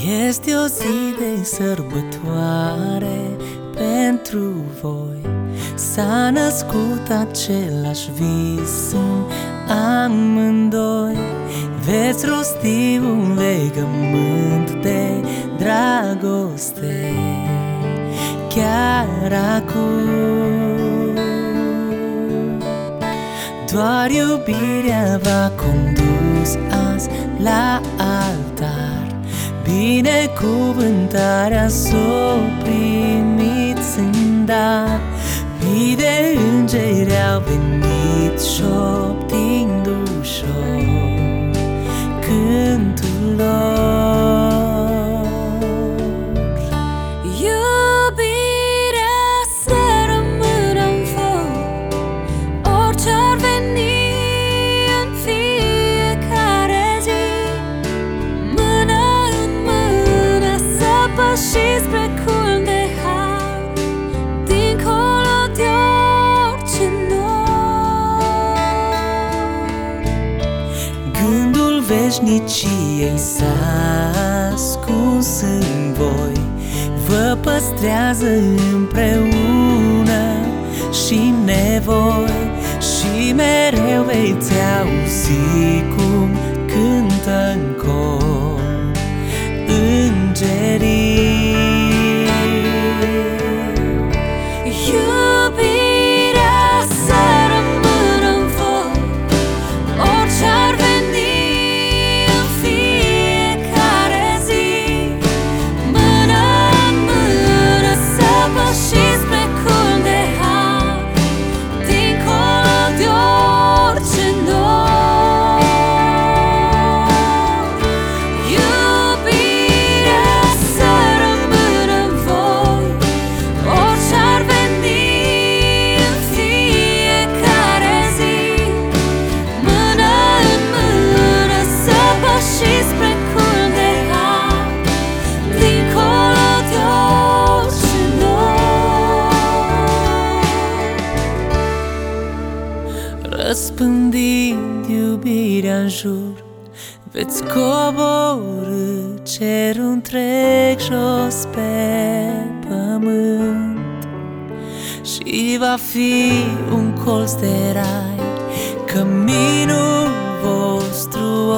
Este o zi de sărbătoare pentru voi. S-a născut același vis în amândoi. Veți rosti un legământ de dragoste chiar acum. Doar iubirea v-a condus azi la altar. Binecuvântarea s-o primiți în dar. Mii de îngeri au venit șoptind ușor cântul lor. Iubirea să rămână în foc, orice-ar veni în fiecare zi. Mână în mână să pășiți spre culmi de har, dincolo de orice nor. Gândul veșniciei s-a ascuns în voi. Vă păstrează împreună și nevoi. Și mereu veți auzi cum cântă în cor îngerii. Iubirea să rămână în foc, orice-ar veni în fiecare zi. Mână în mână să pășiți spre culmi de har, dincolo de orice nor. Iubirea să rămână în voi, orice-ar veni în fiecare zi. Mână în mână să pășiți spre culmi de har, dincolo de orice nor. Răspândind iubirea în jur, veți coborî cerul întreg jos pe pământ. Și va fi un colț de rai, căminul vostru